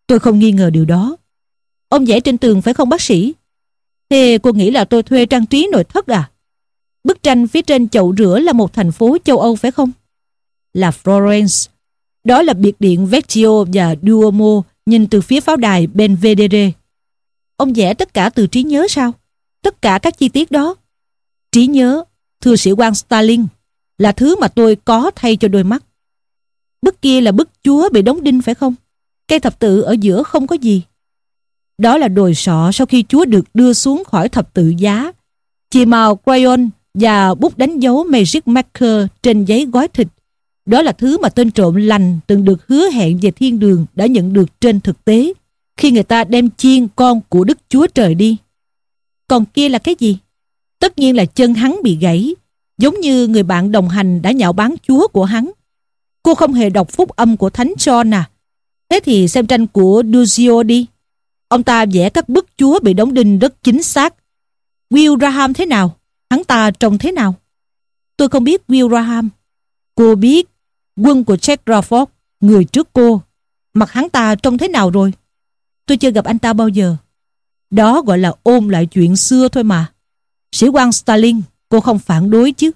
[SPEAKER 1] Tôi không nghi ngờ điều đó. Ông vẽ trên tường phải không bác sĩ? Thế cô nghĩ là tôi thuê trang trí nội thất à? Bức tranh phía trên chậu rửa là một thành phố châu Âu phải không? Là Florence. Đó là biệt điện Vecchio và Duomo nhìn từ phía pháo đài Belvedere. Ông vẽ tất cả từ trí nhớ sao? Tất cả các chi tiết đó? Trí nhớ, thưa sĩ quan Starling, là thứ mà tôi có thay cho đôi mắt. Bức kia là bức Chúa bị đóng đinh phải không? Cây thập tự ở giữa không có gì. Đó là đồi sọ sau khi Chúa được đưa xuống khỏi thập tự giá. Chì màu crayon và bút đánh dấu Magic Marker trên giấy gói thịt. Đó là thứ mà tên trộm lành từng được hứa hẹn về thiên đường đã nhận được trên thực tế khi người ta đem chiên con của Đức Chúa Trời đi. Còn kia là cái gì? Tất nhiên là chân hắn bị gãy, giống như người bạn đồng hành đã nhạo báng Chúa của hắn. Cô không hề đọc phúc âm của Thánh John à? Thế thì xem tranh của Duccio đi. Ông ta vẽ các bức Chúa bị đóng đinh rất chính xác. Will Graham thế nào? Hắn ta trông thế nào? Tôi không biết Will Graham. Cô biết quân của Jack Crawford, người trước cô. Mặt hắn ta trông thế nào rồi? Tôi chưa gặp anh ta bao giờ. Đó gọi là ôn lại chuyện xưa thôi mà. Sĩ quan Starling, cô không phản đối chứ?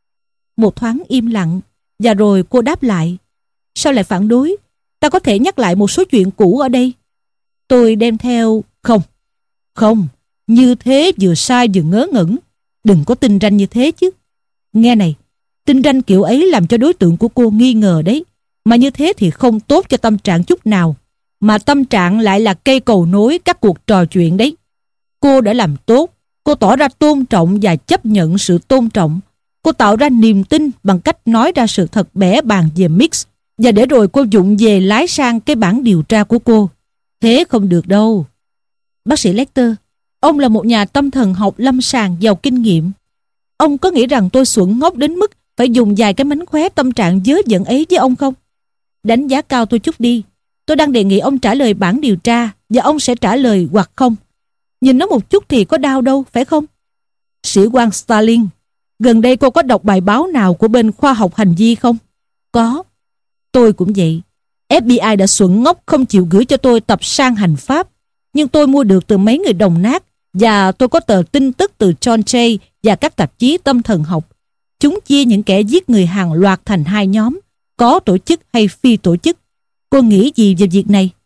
[SPEAKER 1] Một thoáng im lặng, và rồi cô đáp lại. Sao lại phản đối? Ta có thể nhắc lại một số chuyện cũ ở đây. Tôi đem theo... Không, không, như thế vừa sai vừa ngớ ngẩn. Đừng có tinh ranh như thế chứ. Nghe này, tinh ranh kiểu ấy làm cho đối tượng của cô nghi ngờ đấy. Mà như thế thì không tốt cho tâm trạng chút nào. Mà tâm trạng lại là cây cầu nối các cuộc trò chuyện đấy. Cô đã làm tốt. Cô tỏ ra tôn trọng và chấp nhận sự tôn trọng. Cô tạo ra niềm tin bằng cách nói ra sự thật bẽ bàng về Mix. Và để rồi cô dụng về lái sang cái bản điều tra của cô. Thế không được đâu. Bác sĩ Lecter, ông là một nhà tâm thần học lâm sàng giàu kinh nghiệm. Ông có nghĩ rằng tôi xuẩn ngốc đến mức phải dùng vài cái mánh khóe tâm trạng dớ dẫn ấy với ông không? Đánh giá cao tôi chút đi. Tôi đang đề nghị ông trả lời bản điều tra và ông sẽ trả lời hoặc không. Nhìn nó một chút thì có đau đâu, phải không? Sĩ quan Starling, gần đây cô có đọc bài báo nào của bên khoa học hành vi không? Có. Tôi cũng vậy. ép bê i đã xuẩn ngốc không chịu gửi cho tôi tập sang hành pháp. Nhưng tôi mua được từ mấy người đồng nát và tôi có tờ tin tức từ John Jay và các tạp chí tâm thần học. Chúng chia những kẻ giết người hàng loạt thành hai nhóm, có tổ chức hay phi tổ chức. Cô nghĩ gì về việc này?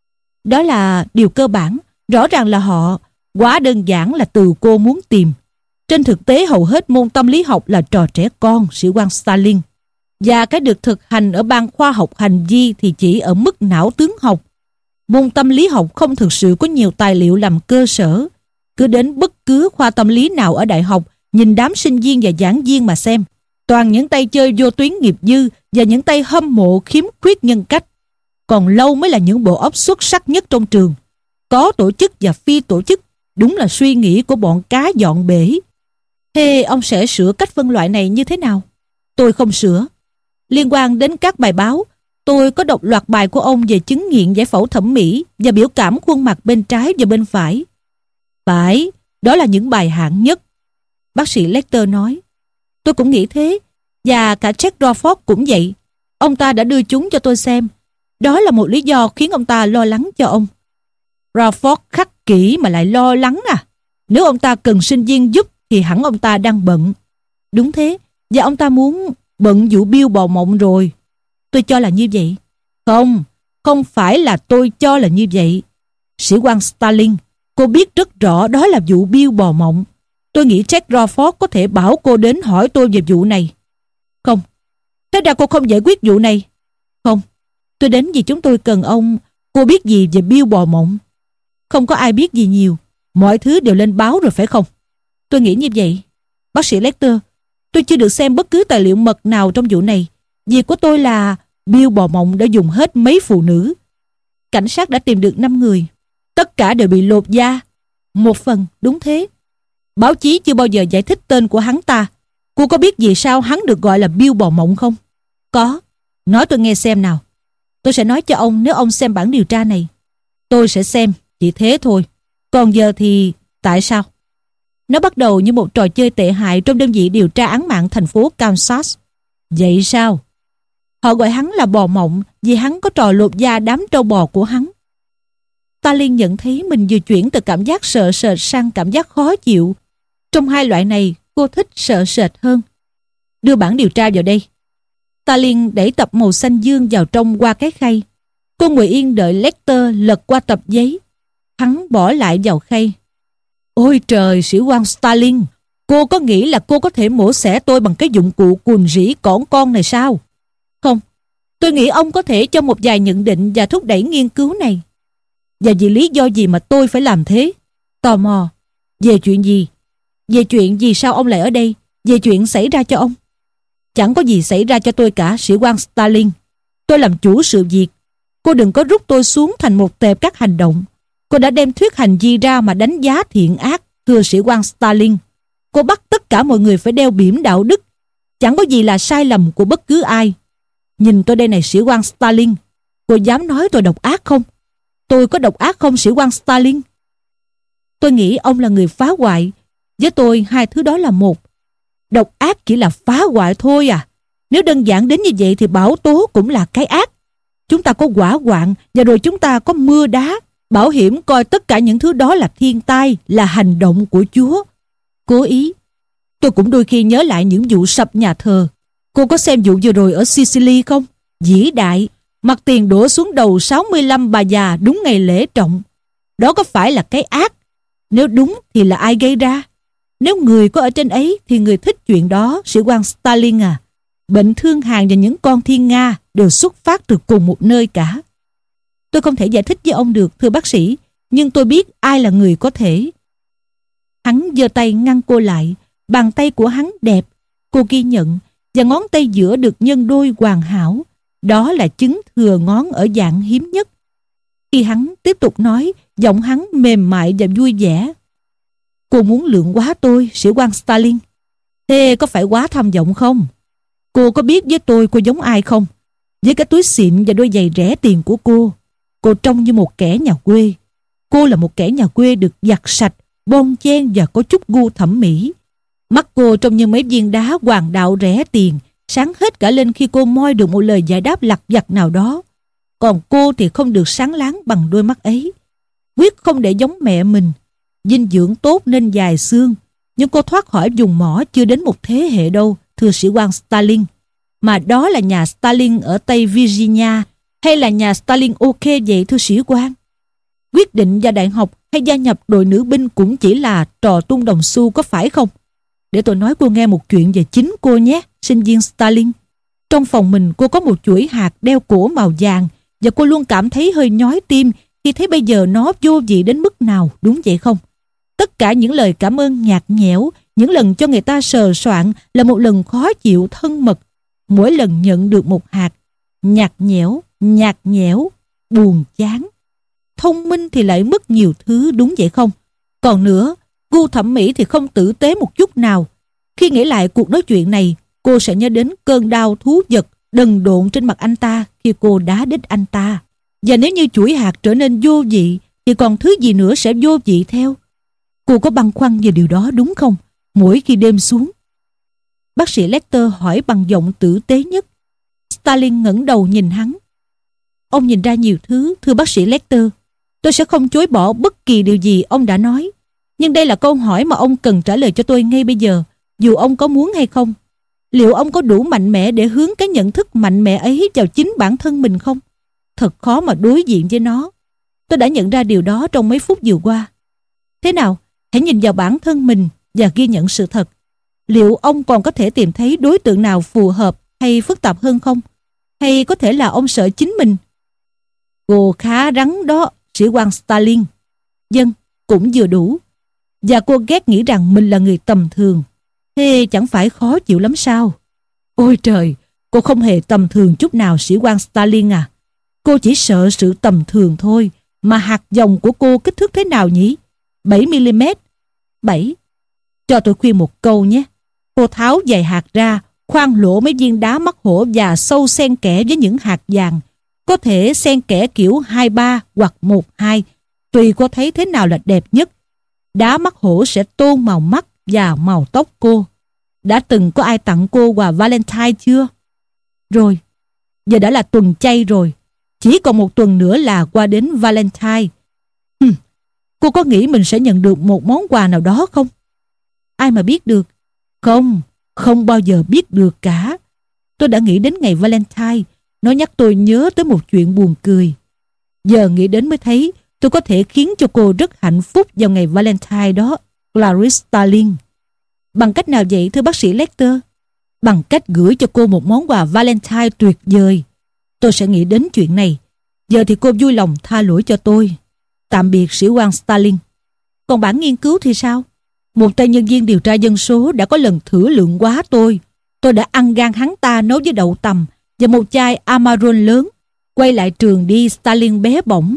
[SPEAKER 1] Đó là điều cơ bản. Rõ ràng là họ. Quá đơn giản là từ cô muốn tìm. Trên thực tế hầu hết môn tâm lý học là trò trẻ con, sĩ quan Starling. Và cái được thực hành ở ban khoa học hành vi thì chỉ ở mức não tướng học. Môn tâm lý học không thực sự có nhiều tài liệu làm cơ sở. Cứ đến bất cứ khoa tâm lý nào ở đại học, nhìn đám sinh viên và giảng viên mà xem. Toàn những tay chơi vô tuyến nghiệp dư và những tay hâm mộ khiếm khuyết nhân cách. Còn lâu mới là những bộ óc xuất sắc nhất trong trường. Có tổ chức và phi tổ chức, đúng là suy nghĩ của bọn cá dọn bể. Thế ông sẽ sửa cách phân loại này như thế nào? Tôi không sửa. Liên quan đến các bài báo, tôi có đọc loạt bài của ông về chứng nghiện giải phẫu thẩm mỹ và biểu cảm khuôn mặt bên trái và bên phải. Phải, đó là những bài hạng nhất. Bác sĩ Lecter nói. Tôi cũng nghĩ thế, và cả Jack Crawford cũng vậy. Ông ta đã đưa chúng cho tôi xem. Đó là một lý do khiến ông ta lo lắng cho ông. Crawford khắc kỷ mà lại lo lắng à? Nếu ông ta cần sinh viên giúp thì hẳn ông ta đang bận. Đúng thế, và ông ta muốn bận vụ Bill bò mộng rồi. Tôi cho là như vậy. Không, không phải là tôi cho là như vậy. Sĩ quan Starling, cô biết rất rõ đó là vụ Bill bò mộng. Tôi nghĩ Jack Crawford có thể bảo cô đến hỏi tôi về vụ này. Không. Thế ra cô không giải quyết vụ này? Không. Tôi đến vì chúng tôi cần ông. Cô biết gì về Bill bò mộng? Không có ai biết gì nhiều. Mọi thứ đều lên báo rồi phải không? Tôi nghĩ như vậy. Bác sĩ Lecter, tôi chưa được xem bất cứ tài liệu mật nào trong vụ này. Việc của tôi là Bill bò mộng đã dùng hết mấy phụ nữ. Cảnh sát đã tìm được năm người. Tất cả đều bị lột da. Một phần, đúng thế. Báo chí chưa bao giờ giải thích tên của hắn ta. Cô có biết vì sao hắn được gọi là Bill bò mộng không? Có. Nói tôi nghe xem nào. Tôi sẽ nói cho ông nếu ông xem bản điều tra này. Tôi sẽ xem, chỉ thế thôi. Còn giờ thì... tại sao? Nó bắt đầu như một trò chơi tệ hại trong đơn vị điều tra án mạng thành phố Kansas. Vậy sao? Họ gọi hắn là bò mộng vì hắn có trò lột da đám trâu bò của hắn. Stalin nhận thấy mình vừa chuyển từ cảm giác sợ sệt sang cảm giác khó chịu. Trong hai loại này, cô thích sợ sệt hơn. Đưa bản điều tra vào đây. Stalin đẩy tập màu xanh dương vào trong qua cái khay. Cô ngồi yên đợi Lecter lật qua tập giấy. Hắn bỏ lại vào khay. Ôi trời, sĩ quan Stalin, cô có nghĩ là cô có thể mổ xẻ tôi bằng cái dụng cụ cùn rỉ cỏn con này sao? Không, tôi nghĩ ông có thể cho một vài nhận định và thúc đẩy nghiên cứu này. Và vì lý do gì mà tôi phải làm thế? Tò mò. Về chuyện gì? Về chuyện vì sao ông lại ở đây? Về chuyện xảy ra cho ông? Chẳng có gì xảy ra cho tôi cả, sĩ quan Stalin. Tôi làm chủ sự việc. Cô đừng có rút tôi xuống thành một tệp các hành động. Cô đã đem thuyết hành vi ra mà đánh giá thiện ác, thưa sĩ quan Stalin. Cô bắt tất cả mọi người phải đeo bỉm đạo đức. Chẳng có gì là sai lầm của bất cứ ai. Nhìn tôi đây này, sĩ quan Stalin. Cô dám nói tôi độc ác không? Tôi có độc ác không, sĩ quan Stalin? Tôi nghĩ ông là người phá hoại. Với tôi, hai thứ đó là một. Độc ác chỉ là phá hoại thôi à. Nếu đơn giản đến như vậy thì bão tố cũng là cái ác. Chúng ta có hỏa hoạn và rồi chúng ta có mưa đá. Bảo hiểm coi tất cả những thứ đó là thiên tai, là hành động của Chúa. Cố ý. Tôi cũng đôi khi nhớ lại những vụ sập nhà thờ. Cô có xem vụ vừa rồi ở Sicily không? Vĩ đại. Mặt tiền đổ xuống đầu sáu mươi lăm bà già đúng ngày lễ trọng. Đó có phải là cái ác? Nếu đúng thì là ai gây ra? Nếu người có ở trên ấy thì người thích chuyện đó, sĩ quan Stalin à. Bệnh thương hàn và những con thiên nga đều xuất phát từ cùng một nơi cả. Tôi không thể giải thích với ông được, thưa bác sĩ, nhưng tôi biết ai là người có thể. Hắn giơ tay ngăn cô lại. Bàn tay của hắn đẹp, cô ghi nhận, và ngón tay giữa được nhân đôi hoàn hảo. Đó là chứng thừa ngón ở dạng hiếm nhất. Khi hắn tiếp tục nói, giọng hắn mềm mại và vui vẻ. Cô muốn lượng hóa tôi, sĩ quan Stalin. Thế có phải quá tham vọng không? Cô có biết với tôi cô giống ai không? Với cái túi xịn và đôi giày rẻ tiền của cô, cô trông như một kẻ nhà quê. Cô là một kẻ nhà quê được giặt sạch, bon chen và có chút gu thẩm mỹ. Mắt cô trông như mấy viên đá hoàng đạo rẻ tiền, sáng hết cả lên khi cô moi được một lời giải đáp lặt vặt nào đó. Còn cô thì không được sáng láng bằng đôi mắt ấy. Quyết không để giống mẹ mình. Dinh dưỡng tốt nên dài xương, nhưng cô thoát khỏi vùng mỏ chưa đến một thế hệ đâu, thưa sĩ quan Stalin. Mà đó là nhà Stalin ở Tây Virginia hay là nhà Stalin ok vậy, thưa sĩ quan? Quyết định vào đại học hay gia nhập đội nữ binh cũng chỉ là trò tung đồng xu, có phải không? Để tôi nói cô nghe một chuyện về chính cô nhé, sinh viên Stalin. Trong phòng mình cô có một chuỗi hạt đeo cổ màu vàng, và cô luôn cảm thấy hơi nhói tim khi thấy bây giờ nó vô vị đến mức nào, đúng vậy không? Tất cả những lời cảm ơn nhạt nhẽo, những lần cho người ta sờ soạn là một lần khó chịu thân mật. Mỗi lần nhận được một hạt, nhạt nhẽo, nhạt nhẽo, buồn chán. Thông minh thì lại mất nhiều thứ, đúng vậy không? Còn nữa, gu thẩm mỹ thì không tử tế một chút nào. Khi nghĩ lại cuộc nói chuyện này, cô sẽ nhớ đến cơn đau thú vật đần độn trên mặt anh ta khi cô đá đít anh ta. Và nếu như chuỗi hạt trở nên vô vị, thì còn thứ gì nữa sẽ vô vị theo. Cô có băn khoăn về điều đó đúng không? Mỗi khi đêm xuống. Bác sĩ Lecter hỏi bằng giọng tử tế nhất. Stalin ngẩng đầu nhìn hắn. Ông nhìn ra nhiều thứ, thưa bác sĩ Lecter. Tôi sẽ không chối bỏ bất kỳ điều gì ông đã nói. Nhưng đây là câu hỏi mà ông cần trả lời cho tôi ngay bây giờ, dù ông có muốn hay không. Liệu ông có đủ mạnh mẽ để hướng cái nhận thức mạnh mẽ ấy vào chính bản thân mình không? Thật khó mà đối diện với nó. Tôi đã nhận ra điều đó trong mấy phút vừa qua. Thế nào? Hãy nhìn vào bản thân mình và ghi nhận sự thật. Liệu ông còn có thể tìm thấy đối tượng nào phù hợp hay phức tạp hơn không? Hay có thể là ông sợ chính mình? Cô khá rắn đó, sĩ quan Stalin. Vâng, cũng vừa đủ. Và cô ghét nghĩ rằng mình là người tầm thường. Thế chẳng phải khó chịu lắm sao? Ôi trời, cô không hề tầm thường chút nào, sĩ quan Stalin à. Cô chỉ sợ sự tầm thường thôi. Mà hạt dòng của cô kích thước thế nào nhỉ? bảy mi li mét. bảy. Cho tôi khuyên một câu nhé. Cô tháo vài hạt ra, khoan lỗ mấy viên đá mắc hổ và sâu xen kẽ với những hạt vàng. Có thể xen kẽ kiểu hai ba hoặc một hai, tùy cô thấy thế nào là đẹp nhất. Đá mắc hổ sẽ tôn màu mắt và màu tóc cô. Đã từng có ai tặng cô quà Valentine chưa? Rồi, giờ đã là tuần chay rồi. Chỉ còn một tuần nữa là qua đến Valentine. Cô có nghĩ mình sẽ nhận được một món quà nào đó không? Ai mà biết được. Không, không bao giờ biết được cả. Tôi đã nghĩ đến ngày Valentine. Nó nhắc tôi nhớ tới một chuyện buồn cười. Giờ nghĩ đến mới thấy tôi có thể khiến cho cô rất hạnh phúc vào ngày Valentine đó, Clarice Starling. Bằng cách nào vậy thưa bác sĩ Lecter? Bằng cách gửi cho cô một món quà Valentine tuyệt vời. Tôi sẽ nghĩ đến chuyện này. Giờ thì cô vui lòng tha lỗi cho tôi. Tạm biệt sĩ quan Starling. Còn bản nghiên cứu thì sao? Một tay nhân viên điều tra dân số đã có lần thử lượng quá tôi. Tôi đã ăn gan hắn ta nấu với đậu tằm và một chai Amarone lớn. Quay lại trường đi, Starling bé bỏng.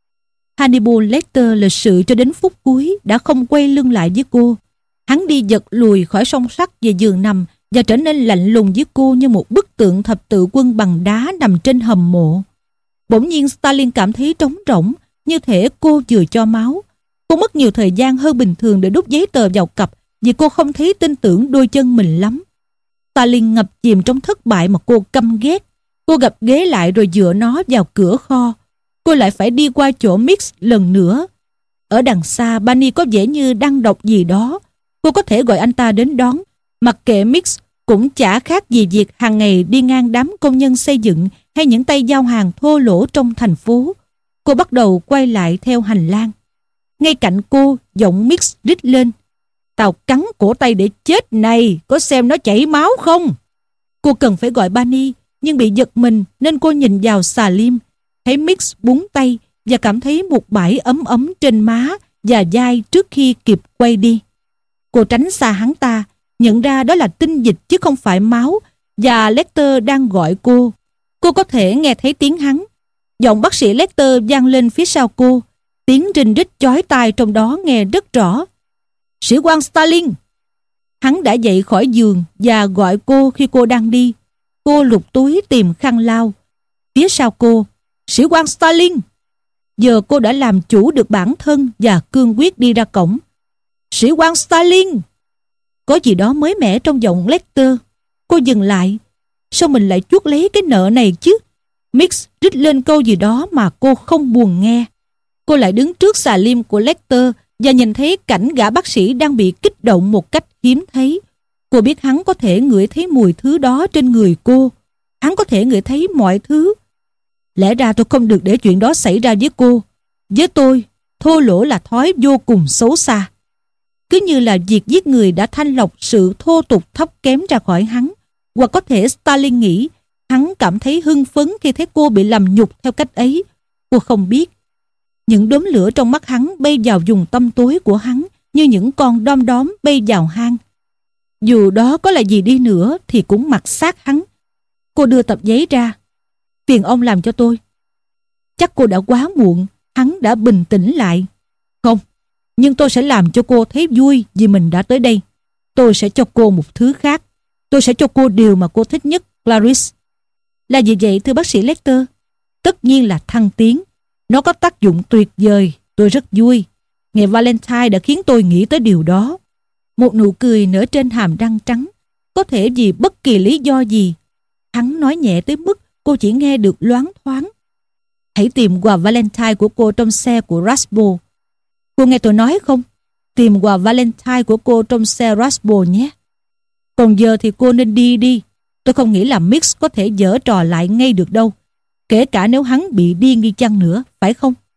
[SPEAKER 1] Hannibal Lecter lịch sự cho đến phút cuối đã không quay lưng lại với cô. Hắn đi giật lùi khỏi song sắt về giường nằm và trở nên lạnh lùng với cô như một bức tượng thập tự quân bằng đá nằm trên hầm mộ. Bỗng nhiên Starling cảm thấy trống rỗng, như thể cô vừa cho máu. Cô mất nhiều thời gian hơn bình thường để đút giấy tờ vào cặp vì cô không thấy tin tưởng đôi chân mình lắm. Starling ngập chìm trong thất bại mà cô căm ghét. Cô gập ghế lại rồi dựa nó vào cửa kho. Cô lại phải đi qua chỗ Mix lần nữa. Ở đằng xa, Barney có vẻ như đang đọc gì đó. Cô có thể gọi anh ta đến đón. Mặc kệ Mix cũng chả khác gì việc hàng ngày đi ngang đám công nhân xây dựng hay những tay giao hàng thô lỗ trong thành phố. Cô bắt đầu quay lại theo hành lang. Ngay cạnh cô, giọng Mix rít lên. Tao cắn cổ tay để chết này, có xem nó chảy máu không? Cô cần phải gọi Barney, nhưng bị giật mình nên cô nhìn vào xà lim. Thấy Mix búng tay và cảm thấy một bãi ấm ấm trên má và vai trước khi kịp quay đi. Cô tránh xa hắn ta, nhận ra đó là tinh dịch chứ không phải máu, và Lecter đang gọi cô. Cô có thể nghe thấy tiếng hắn. Giọng bác sĩ Lecter vang lên phía sau cô. Tiếng rinh rít chói tai trong đó nghe rất rõ. Sĩ quan Starling! Hắn đã dậy khỏi giường và gọi cô khi cô đang đi. Cô lục túi tìm khăn lau. Phía sau cô, sĩ quan Starling! Giờ cô đã làm chủ được bản thân và cương quyết đi ra cổng. Sĩ quan Starling! Có gì đó mới mẻ trong giọng Lecter. Cô dừng lại. Sao mình lại chuốc lấy cái nợ này chứ? Mix rít lên câu gì đó mà cô không buồn nghe. Cô lại đứng trước xà lim của Lecter và nhìn thấy cảnh gã bác sĩ đang bị kích động một cách hiếm thấy. Cô biết hắn có thể ngửi thấy mùi thứ đó trên người cô. Hắn có thể ngửi thấy mọi thứ. Lẽ ra tôi không được để chuyện đó xảy ra với cô. Với tôi, thô lỗ là thói vô cùng xấu xa. Cứ như là việc giết người đã thanh lọc sự thô tục thấp kém ra khỏi hắn. Hoặc có thể Starling nghĩ hắn cảm thấy hưng phấn khi thấy cô bị làm nhục theo cách ấy. Cô không biết. Những đốm lửa trong mắt hắn bay vào vùng tâm tối của hắn như những con đom đóm bay vào hang. Dù đó có là gì đi nữa thì cũng mặc xác hắn. Cô đưa tập giấy ra. Phiền ông làm cho tôi. Chắc cô đã quá muộn. Hắn đã bình tĩnh lại. Không, nhưng tôi sẽ làm cho cô thấy vui vì mình đã tới đây. Tôi sẽ cho cô một thứ khác. Tôi sẽ cho cô điều mà cô thích nhất, Clarice. Là gì vậy thưa bác sĩ Lecter? Tất nhiên là thăng tiến. Nó có tác dụng tuyệt vời. Tôi rất vui. Ngày Valentine đã khiến tôi nghĩ tới điều đó. Một nụ cười nở trên hàm răng trắng. Có thể vì bất kỳ lý do gì. Hắn nói nhẹ tới mức cô chỉ nghe được loáng thoáng. Hãy tìm quà Valentine của cô trong xe của Rasbo. Cô nghe tôi nói không? Tìm quà Valentine của cô trong xe Rasbo nhé. Còn giờ thì cô nên đi đi. Tôi không nghĩ là Mix có thể giở trò lại ngay được đâu. Kể cả nếu hắn bị điên đi chăng nữa, phải không?